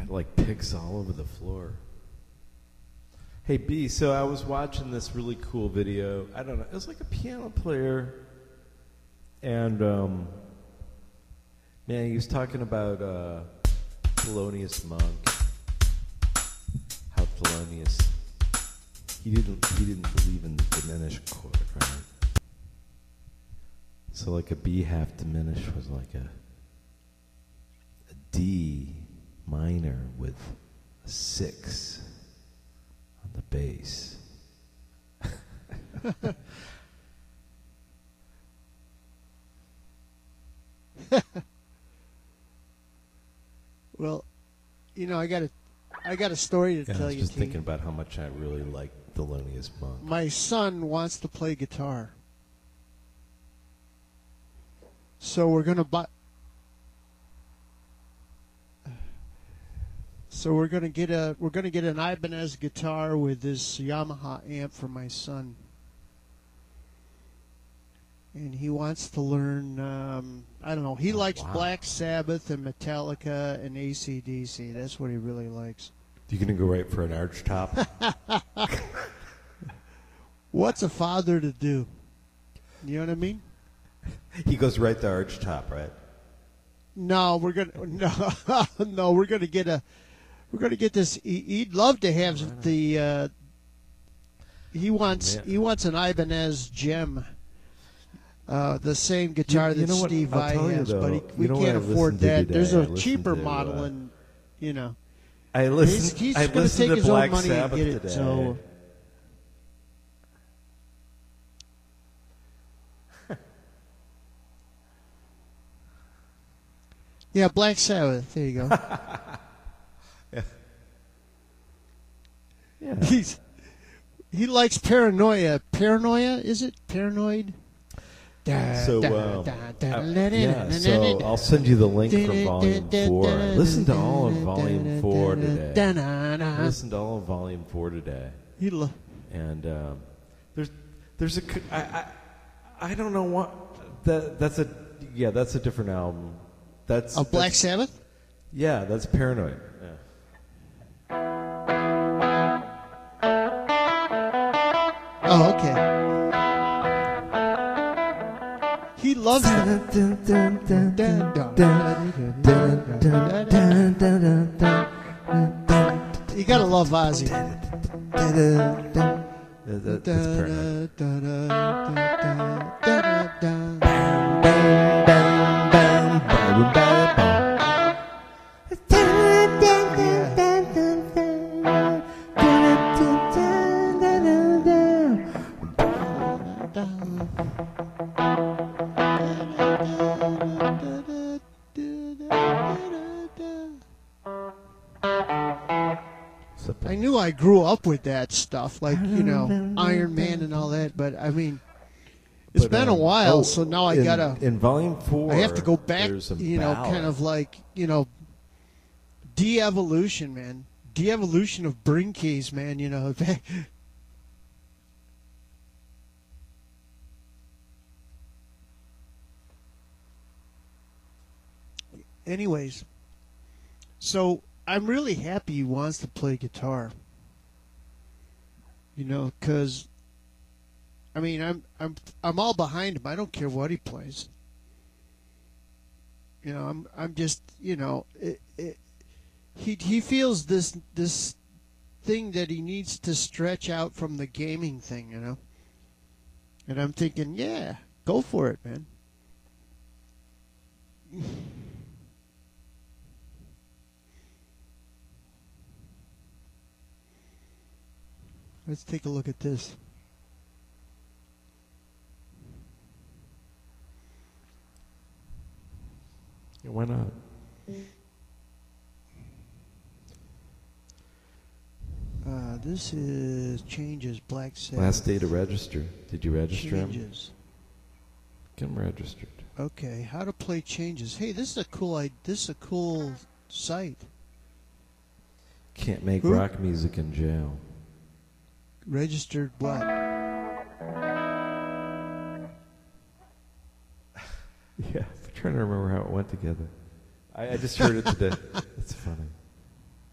like picks all over the floor. Hey, B, so I was watching this really cool video. I don't know. It was like a piano player. And, man, he was talking about Thelonious Monk. How Thelonious, he didn't believe in the diminished chord, right? So like a B half diminished was like a D minor with a 6 on the bass. Well, you know, I got a story to Yeah, I tell was you. just T. thinking about how much I really like Thelonious Monk. My son wants to play guitar, so we're gonna buy. So we're gonna get an Ibanez guitar with this Yamaha amp for my son, and he wants to learn. I don't know. He likes Black Sabbath and Metallica and AC/DC. That's what he really likes. You gonna go right for an arch top? What's a father to do? You know what I mean? He goes right to arch top, right? No, we're gonna get this. He'd love to have the. He wants an Ibanez Gem, the same guitar that Steve Vai has, but we can't afford that. There's a cheaper model, and you know, he's going to take his own money and get it. So. Yeah, Black Sabbath. There you go. Yeah. He likes Paranoia. Paranoia, is it? Paranoid? So I'll send you the link from Volume 4. Listen to all of Volume 4 today. Listen to all of Volume 4 today. And there's a I don't know what that's a different album. That's Black Sabbath? Yeah, that's Paranoid. Yeah. Oh, okay. He loves that. You gotta love Ozzy. That's Paranoid. I knew I grew up with that stuff, like, you know, Iron Man and all that, but I mean, it's been a while, so now I gotta. In Volume 4, I have to go back, you know, kind of like, you know, de-evolution, man. De-evolution of Brinkies, man, you know. Anyways, so I'm really happy he wants to play guitar. You know, because I mean, I'm all behind him. I don't care what he plays. You know, I'm just, you know, he feels this thing that he needs to stretch out from the gaming thing, you know. And I'm thinking, yeah, go for it, man. Let's take a look at this. Yeah, why not? This is Changes, Black Sabbath. Last day to register. Did you register him? Changes. Get him registered. Okay, how to play Changes. Hey, this is a cool site. Can't make rock music in jail. Registered what? Yeah, I'm trying to remember how it went together. I just heard it today. It's funny.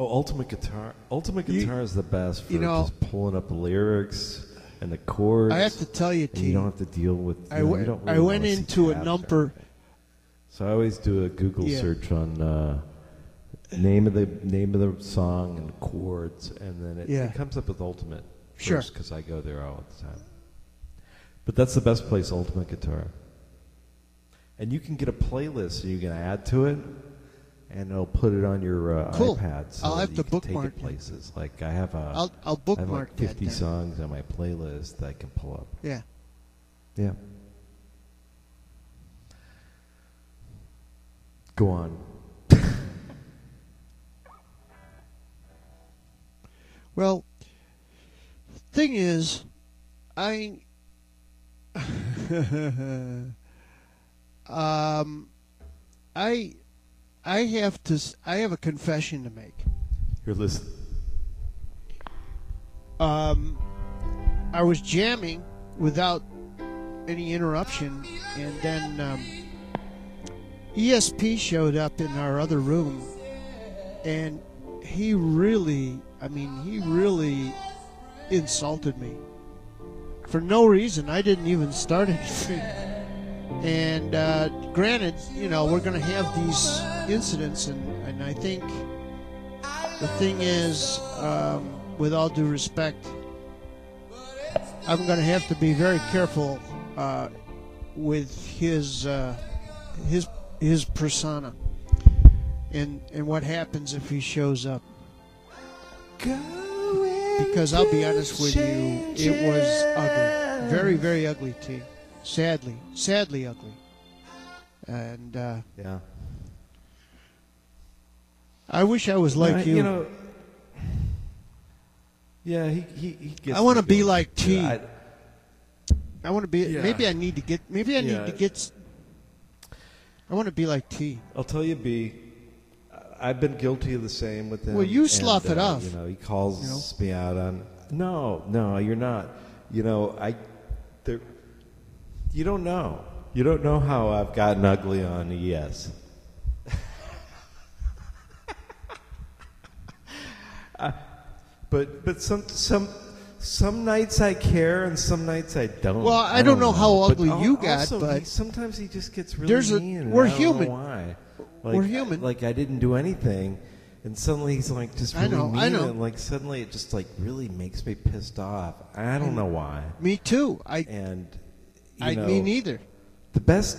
Oh, Ultimate Guitar. Ultimate Guitar is the best for just pulling up the lyrics and the chords. I have to tell you, T. You don't have to deal with. I went into a number. So I always do a Google search on name of the song and chords, and then it comes up with Ultimate. Sure. Because I go there all the time. But that's the best place, Ultimate Guitar. And you can get a playlist so you can add to it, and it'll put it on your iPad. So I'll have to bookmark take it places. Like I have I'll bookmark I have like 50 songs on my playlist that I can pull up. Yeah. Yeah. Go on. Well, thing is, I have a confession to make. You're listening. I was jamming without any interruption, and then ESP showed up in our other room, and he really insulted me for no reason. I didn't even start anything. And granted, we're going to have these incidents, and I think the thing is, with all due respect, I'm going to have to be very careful with his persona and what happens if he shows up. Because I'll be honest with you, it was ugly, very, very ugly, T. Sadly ugly. And yeah, I wish I was like you. Yeah, he gets. I want to be like T. I want to be. Yeah. Maybe I need to get. I want to be like T. I'll tell you, B. I've been guilty of the same with him. Well, you slough it off. He calls me out on. No, you're not. You don't know. You don't know how I've gotten ugly on ES. But some nights I care and some nights I don't. Well, I don't know how ugly you got, but sometimes he just gets really mean. We're human. Don't know why. We're human. Like I didn't do anything, and suddenly he's like just really mean. I know. And like suddenly it just like really makes me pissed off. I don't know why. Me too. Me neither. The best,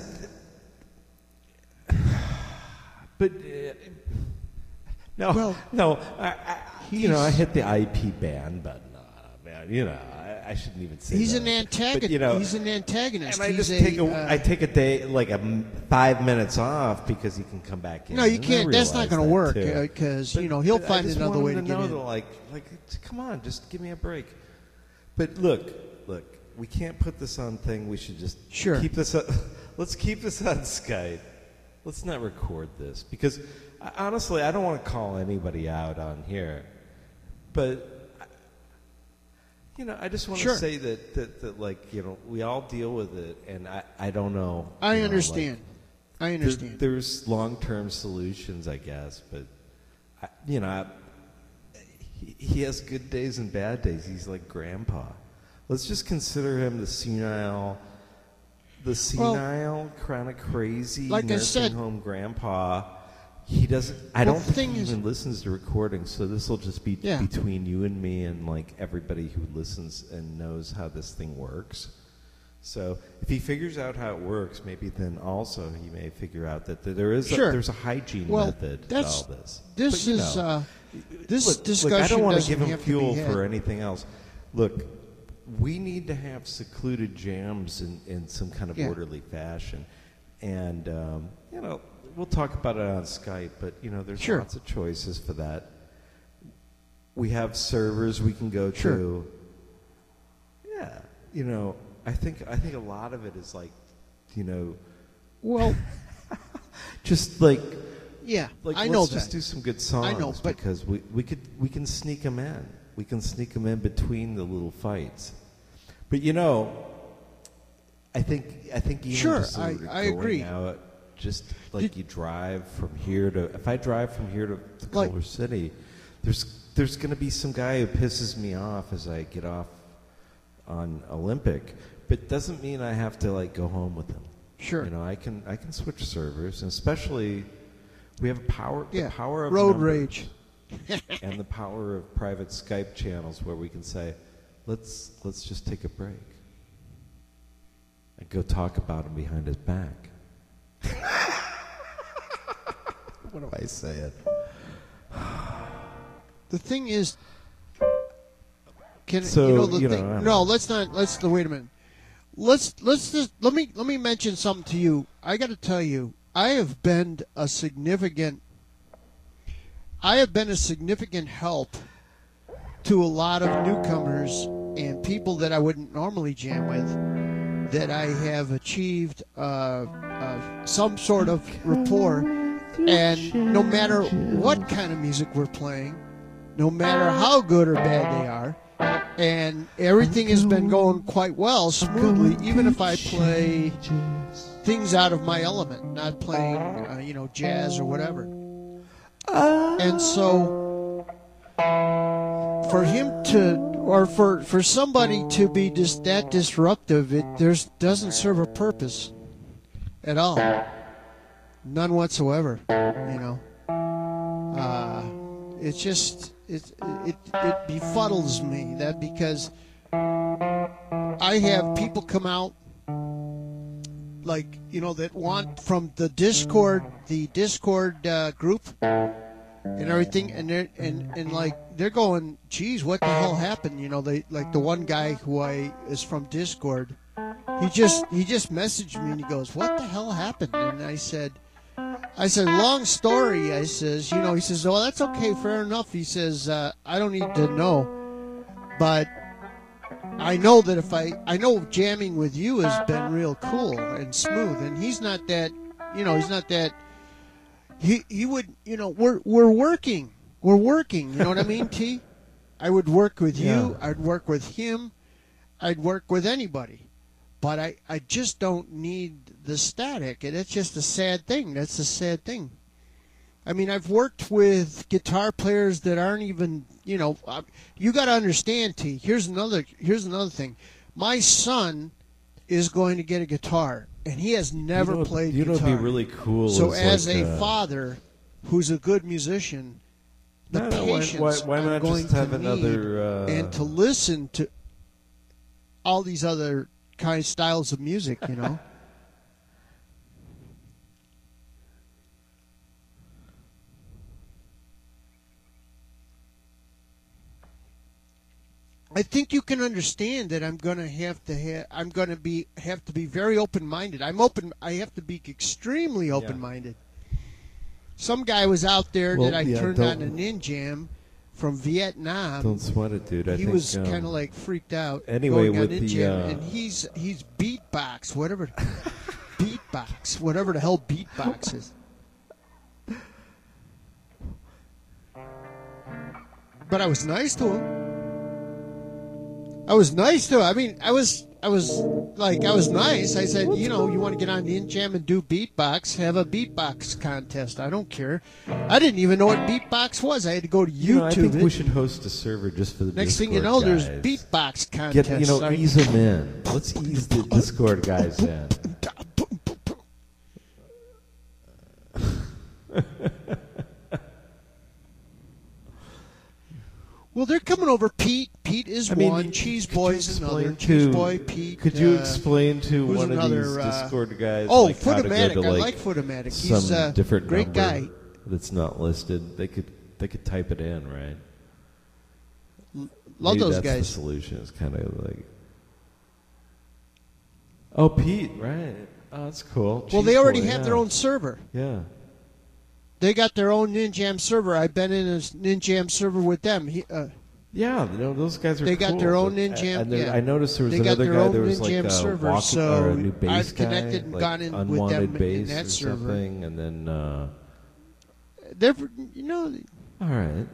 but no. I hit the IP ban button. Man, I shouldn't even say he's that. An antagonist. But, he's an antagonist. And I take a day, like 5 minutes off because he can come back in. No, you can't. That's not going to work because he'll find another way to get in. Like, come on, just give me a break. But look, we can't put this on thing. We should just keep this. Let's keep this on Skype. Let's not record this because honestly, I don't want to call anybody out on here, but. I just want to say that we all deal with it, and I don't know. I understand. I understand. There's long-term solutions, I guess, but he has good days and bad days. He's like Grandpa. Let's just consider him the senile, chronic crazy, like nursing home grandpa. He doesn't. I don't think he even listens to recordings, so this will just be between you and me and like everybody who listens and knows how this thing works. So if he figures out how it works, maybe then also he may figure out that there's a hygiene method to all this. This discussion I don't want to give him have fuel for anything else. Look, we need to have secluded jams in some kind of orderly fashion, and we'll talk about it on Skype, but there's lots of choices for that. We have servers we can go to. Yeah, I think a lot of it is like, well, just like I know let's that. just do some good songs. I know, but because we can sneak them in. We can sneak them in between the little fights. But I think even just I agree. Out, just like you drive from here to, if I drive from here to Culver City, there's going to be some guy who pisses me off as I get off on Olympic, but doesn't mean I have to like go home with him. Sure. You know, I can switch servers, and especially we have the power of road numbers rage, and the power of private Skype channels where we can say, let's just take a break and go talk about him behind his back. What do I say it? The thing is, wait a minute. Let me mention something to you. I got to tell you, I have been a significant help to a lot of newcomers and people that I wouldn't normally jam with, that I have achieved some sort of rapport. And no matter what kind of music we're playing, no matter how good or bad they are, and everything has been going quite well, smoothly, even if I play things out of my element, not playing, jazz or whatever. And so, for him to, or for somebody to be just that disruptive, it doesn't serve a purpose at all, none whatsoever. It's just it befuddles me that, because I have people come out that want from the Discord group and everything, and they're going, geez, what the hell happened? They, like the one guy who is from Discord, he just messaged me and he goes, what the hell happened? And I said, long story. I says, he says, oh, that's okay, fair enough. He says, I don't need to know, but I know that I know jamming with you has been real cool and smooth, and he's not that, he would, we're working, you know what I mean, T? I would work with you, I'd work with him, I'd work with anybody, but I just don't need the static, and it's just a sad thing. That's a sad thing. I mean, I've worked with guitar players that aren't even, you got to understand, T. Here's another thing. My son is going to get a guitar, and he has never played guitar. Would be really cool. So as a father who's a good musician, the patience why not I'm going just have to need another and to listen to all these other kind of styles of music, I think you can understand that I'm going to have to be very open-minded. I have to be extremely open-minded. Some guy was out there that I turned on a Ninjam from Vietnam. Don't sweat it, dude. He was kind of like freaked out. Anyway, going with on Ninjam, and he's beatbox, whatever the hell beatbox is. But I was nice to him. I mean, I was nice. I said, you want to get on Ninjam and do beatbox, have a beatbox contest. I don't care. I didn't even know what beatbox was. I had to go to YouTube. I think we should host a server just for the Next Discord thing you know, guys. there's beatbox contests. Ease them in. Let's ease the Discord guys in. Well, they're coming over. Pete is one. Cheese Boy is another. Cheese Boy, Pete. Could you explain to one of these Discord guys? Oh, like Footomatic. I like Footomatic. He's a different great guy. That's not listed. They could type it in, right? Love Maybe those that's guys. The solution is kind of like. Oh, Pete, right? Oh, that's cool. Well, they already have their own server. Yeah. They got their own Ninjam server. I've been in a Ninjam server with them. Those guys are. They got their own Ninjam. I noticed there was another guy. There was like a new bass I've connected and gone in with them in that server. Something, and then. They're, All right.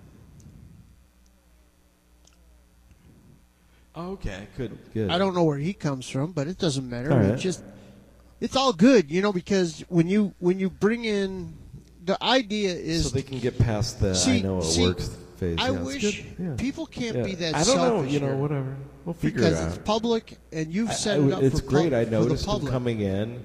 Okay, good. I don't know where he comes from, but it doesn't matter. All right. It's all good, because when you bring in the idea is so they can get past the I know it works phase. I wish people can't be that selfish. I don't know, whatever. We'll figure it out. Because it's public, and you've set it up it's for great. I noticed them coming in.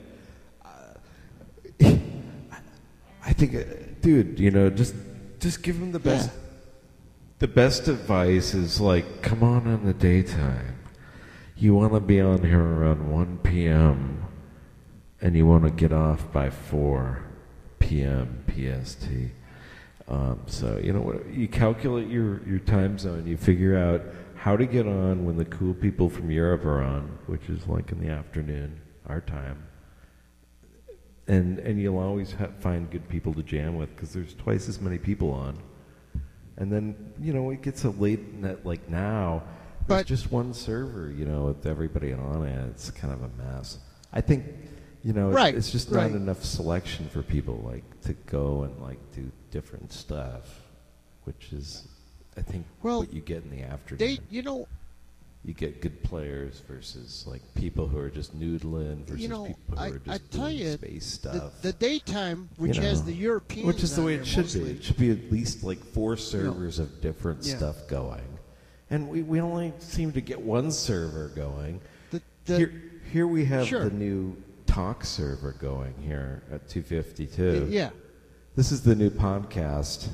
I think, dude, just give them the best. Yeah. The best advice is like, come on in the daytime. You want to be on here around 1 p.m. and you want to get off by 4 p.m. PST. So you know what? You calculate your time zone. You figure out how to get on when the cool people from Europe are on, which is like in the afternoon, our time. And you'll always find good people to jam with because there's twice as many people on. And then, it gets so late like now, there's just one server, with everybody on it. It's kind of a mess. I think, it's just not enough selection for people, like, to go and, like, do different stuff, which is, I think, what you get in the afternoon. You get good players versus, like, people who are just noodling versus people who are just doing space stuff. The daytime, which has the Europeans, which is the way it should be. It should be at least like 4 servers of different stuff going, and we only seem to get one server going. Here we have the new talk server going here at 252. Yeah, this is the new podcast.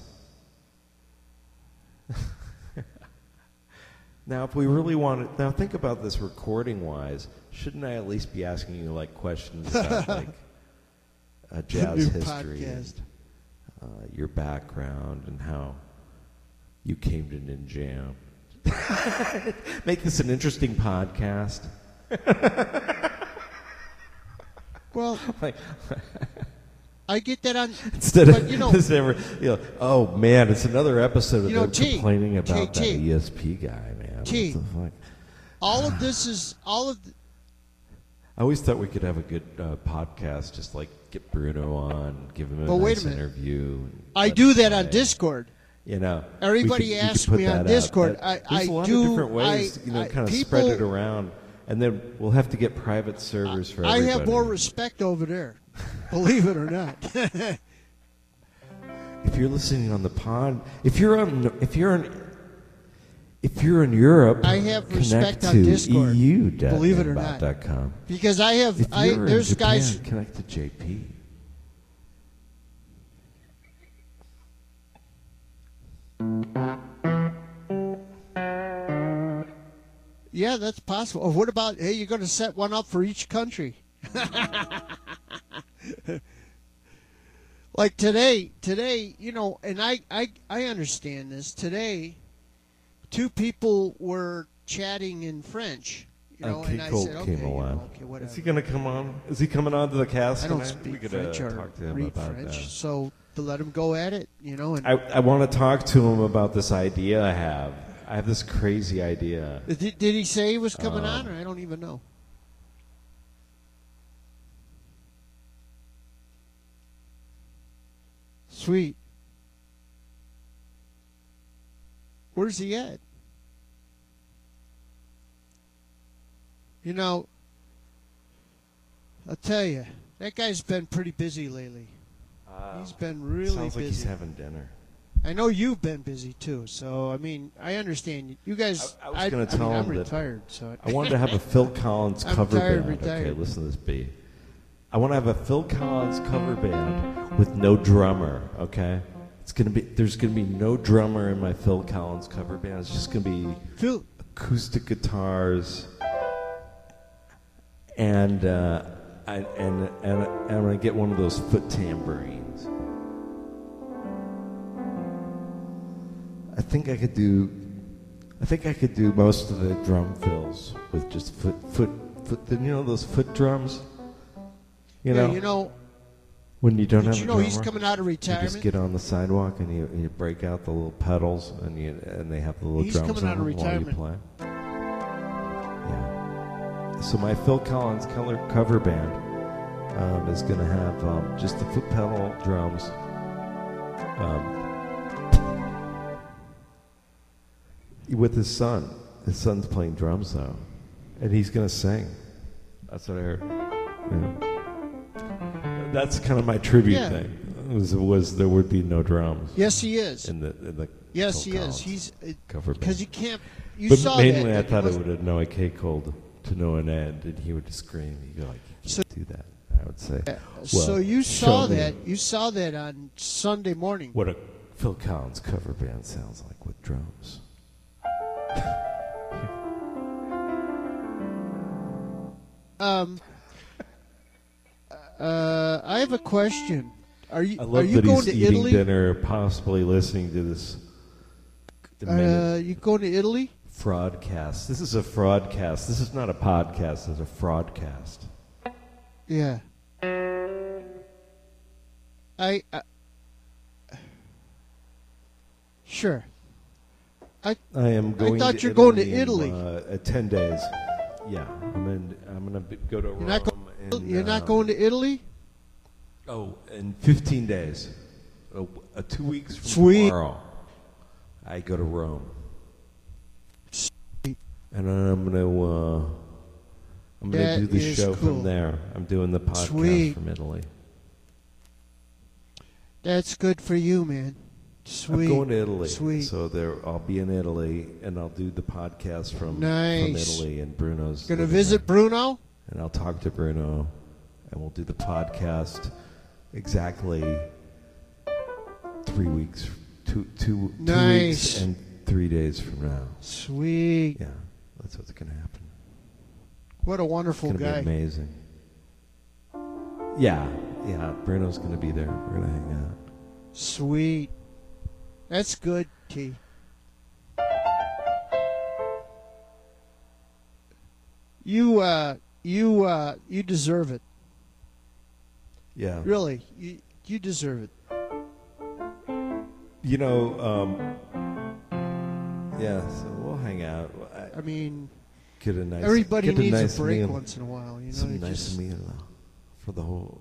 Now, if we really want to, now think about this recording-wise. Shouldn't I at least be asking you like questions about like jazz history, and, your background, and how you came to Ninjam? Make this an interesting podcast. Well, I get that on. Instead of, oh man, it's another episode of them complaining about that ESP guy, man. What the fuck? All of this is I always thought we could have a good podcast, just like get Bruno on, give him a nice interview. I do that on Discord. Everybody asks me on Discord. There's a lot of different ways, kind of spread it around, and then we'll have to get private servers for everybody. I have more respect over there, believe it or not. If you're listening on the pod, if you're in Europe, I have respect on Discord. Believe it or not, because I have. There's in Japan, guys connect to JP. Yeah, that's possible. Or what about, hey, you're going to set one up for each country? Like today, and I understand this. Today, 2 people were chatting in French. And I said, okay, came along. Okay, whatever. Is he going to come on? Is he coming on to the cast? I don't speak French or talk to him read about French, that. so to let him go at it, And I want to talk to him about this idea I have. I have this crazy idea. Did he say he was coming on, or I don't even know? Sweet. Where's he at? I'll tell you, that guy's been pretty busy lately. He's been really busy. Sounds like he's having dinner. I know you've been busy too, so I understand you guys. I was going to tell him I'm retired, so I wanted to have a Phil Collins cover band. Retired. Okay, listen to this, B. I want to have a Phil Collins cover band with no drummer. Okay, there's going to be no drummer in my Phil Collins cover band. It's just going to be acoustic guitars, and I'm going to get one of those foot tambourines. I think I could do most of the drum fills with just foot. Those foot drums. When you don't have a drummer, he's coming out of retirement. You just get on the sidewalk and you break out the little pedals and they have the little drums coming out of retirement. While you play. Yeah. So my Phil Collins cover band is going to have just the foot pedal drums. With his son. His son's playing drums, though. And he's going to sing. That's what I heard. Yeah. That's kind of my tribute thing. was there would be no drums. Yes, he is. In the yes, Phil he Collins is. He's cover band. because he can't. You but saw mainly, that. I thought it would have Noah K. Cold to no an end, and he would just scream. He'd go like, "You can't do that." I would say. So you saw that. You saw that on Sunday morning. What a Phil Collins cover band sounds like with drums. I have a question. Are you I love going that he's to eating Italy? dinner, possibly listening to this. You going to Italy? Fraudcast. This is a fraudcast. This is not a podcast. It's a fraudcast. Yeah. Sure. I am going. I thought to you're Italy going to Italy. In 10 days. Yeah, I'm going to go to Rome. You're not going to Italy? Oh, in 15 days. 2 weeks from Sweet. tomorrow, I go to Rome. Sweet. And I'm going to do the show cool. from there. I'm doing the podcast Sweet. from Italy. That's good for you, man. Sweet. I'm going to Italy. Sweet. So I'll be in Italy, and I'll do the podcast from Italy, and Bruno's going to visit Bruno? And I'll talk to Bruno, and we'll do the podcast exactly 3 weeks, two weeks and 3 days from now. Sweet. Yeah, that's what's going to happen. What a wonderful guy. It's going to be amazing. Yeah, Bruno's going to be there. We're going to hang out. Sweet. That's good, T. You deserve it. Yeah. Really, you deserve it. You know, yeah. So we'll hang out. I mean, everybody needs a break once in a while. You know, some nice meal for the whole.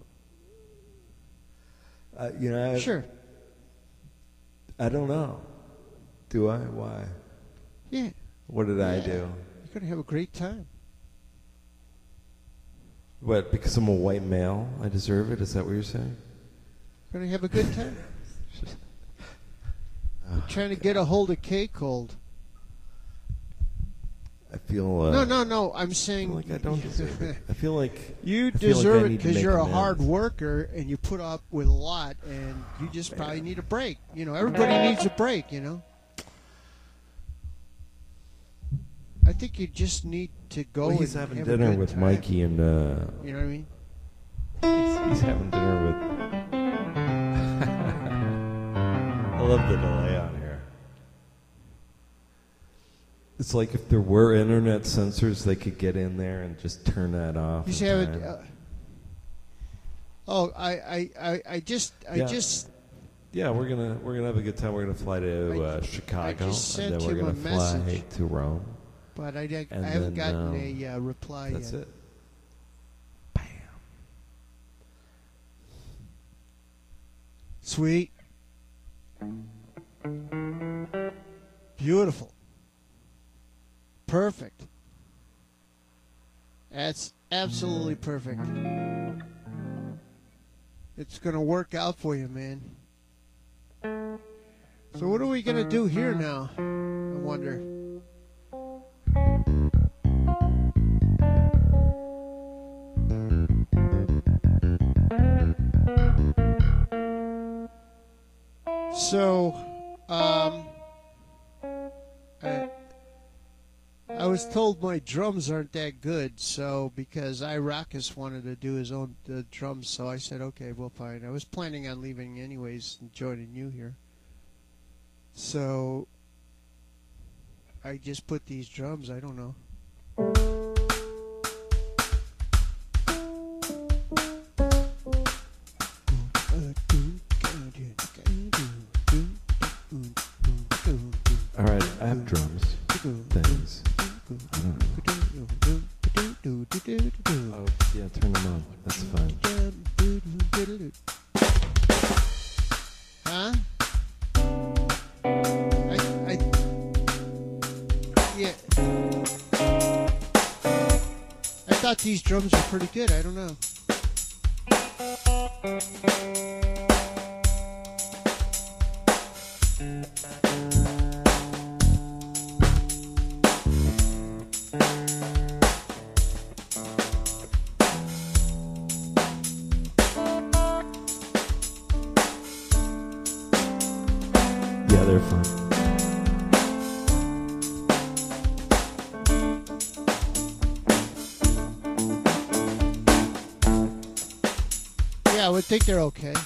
Sure. I don't know. Do I? Why? Yeah. What did I do? You're gonna have a great time. What? Because I'm a white male, I deserve it? Is that what you're saying? You're gonna have a good time. Trying to get a hold of K. Cold. I feel. No. I'm saying. I feel like I don't deserve it. I feel like you deserve it because you're a hard worker and you put up with a lot, and you just probably need a break. You know, everybody needs a break. You know. I think you just need to go. Well, he's and having have dinner a good with time. Mikey and. You know what I mean? He's having dinner with. I love the delay on here. It's like if there were internet sensors, they could get in there and just turn that off. He's having. Yeah, we're gonna have a good time. We're gonna fly to Chicago, and then we're gonna fly to Rome. But I haven't gotten a reply yet. That's it. Bam. Sweet. Beautiful. Perfect. That's absolutely perfect. It's going to work out for you, man. So what are we going to do here now? I wonder. So, I was told my drums aren't that good, so because Irakis wanted to do his own drums, so I said, okay, well, fine. I was planning on leaving anyways and joining you here. So, I just put these drums, I don't know. All right, I have drums. Things. I don't know. Oh, yeah, turn them on. That's fine. Huh? I thought these drums were pretty good. I don't know. Yeah, they're fun. Yeah, I would think they're okay.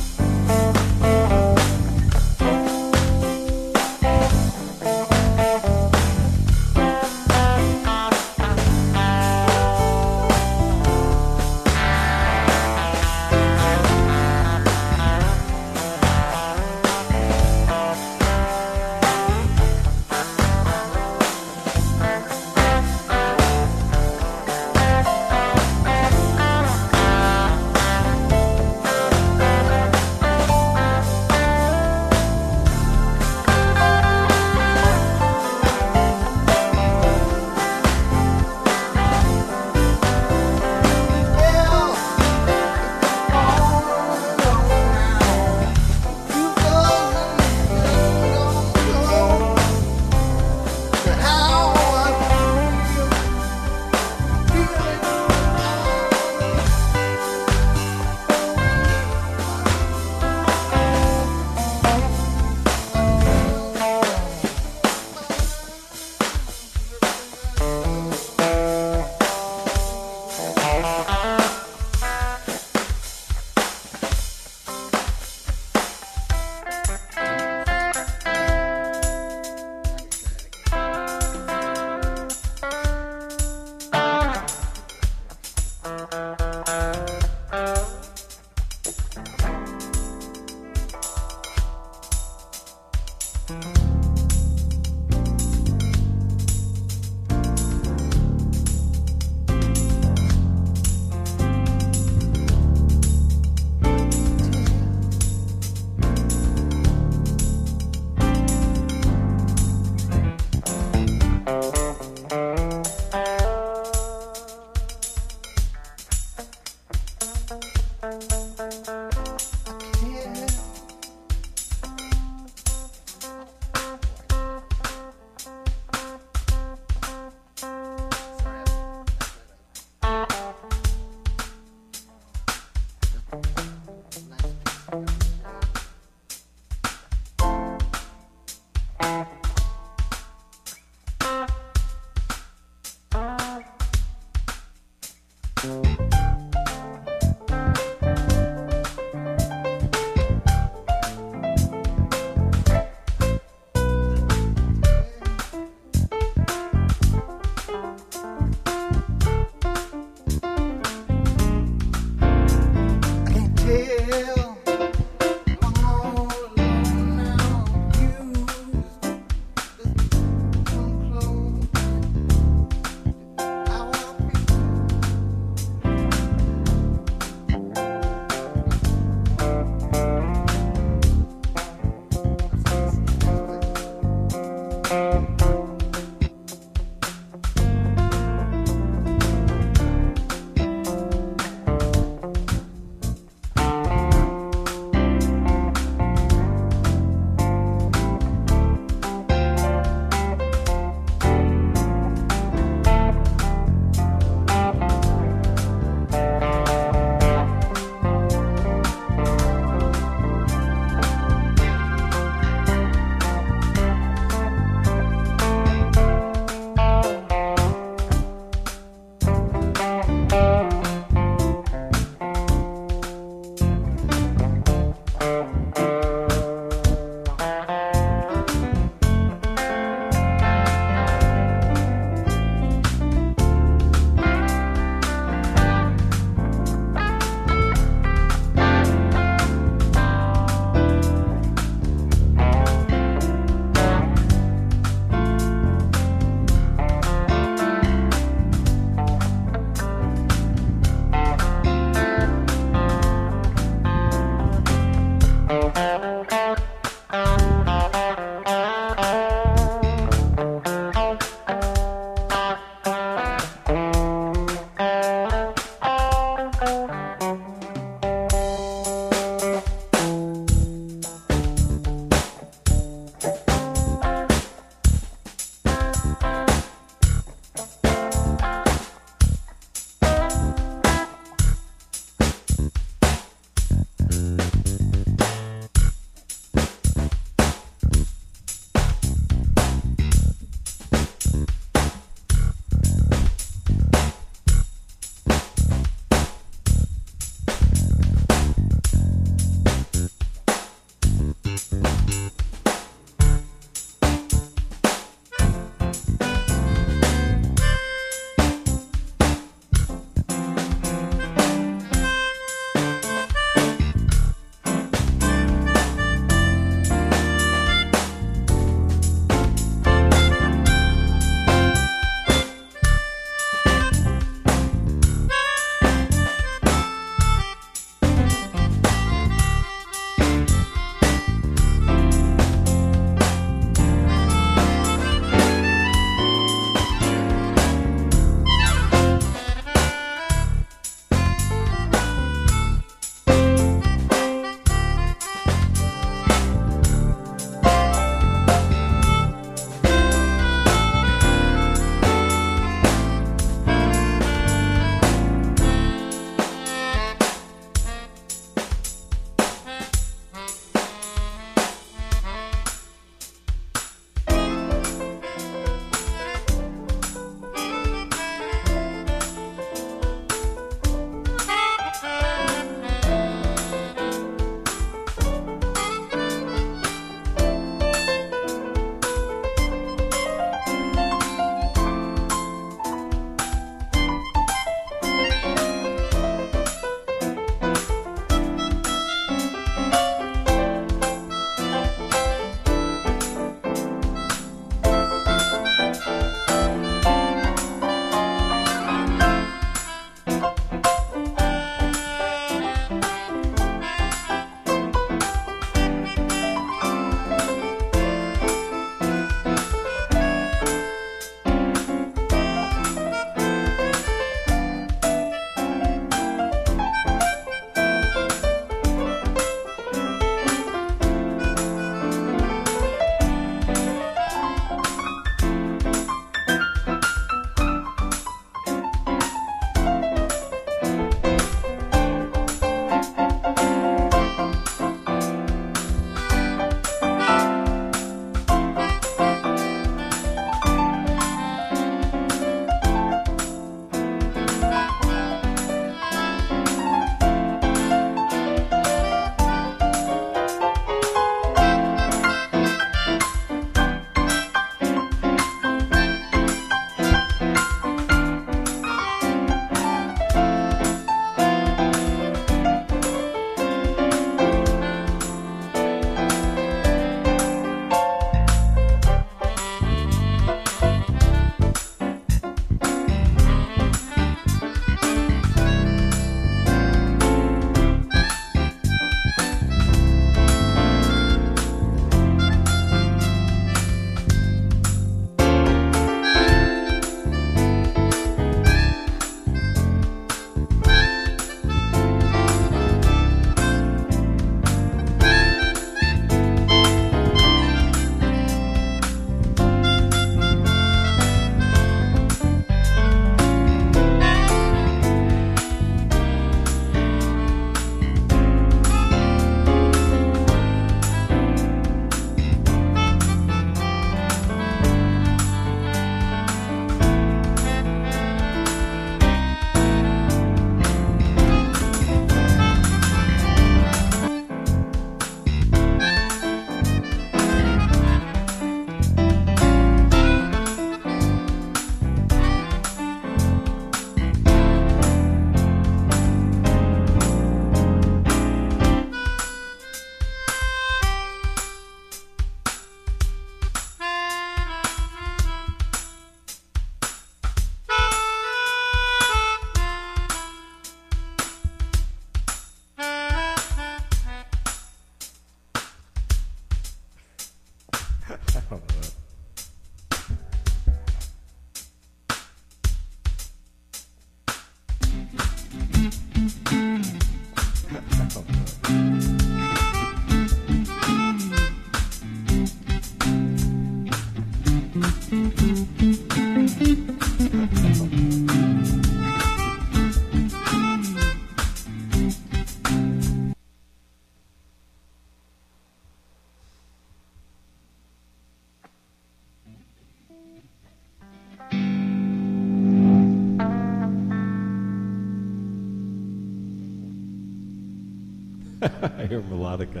I hear melodica.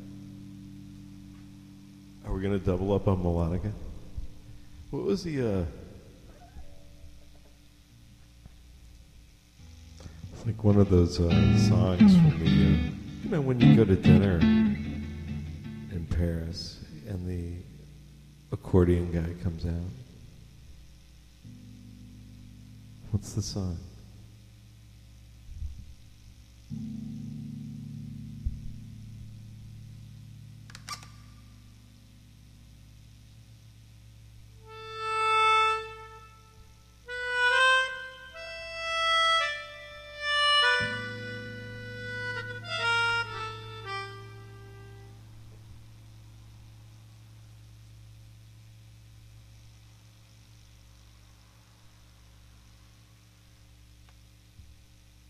Are we going to double up on melodica? What was the... It's like one of those songs from the... you know, when you go to dinner in Paris and the accordion guy comes out. What's the song?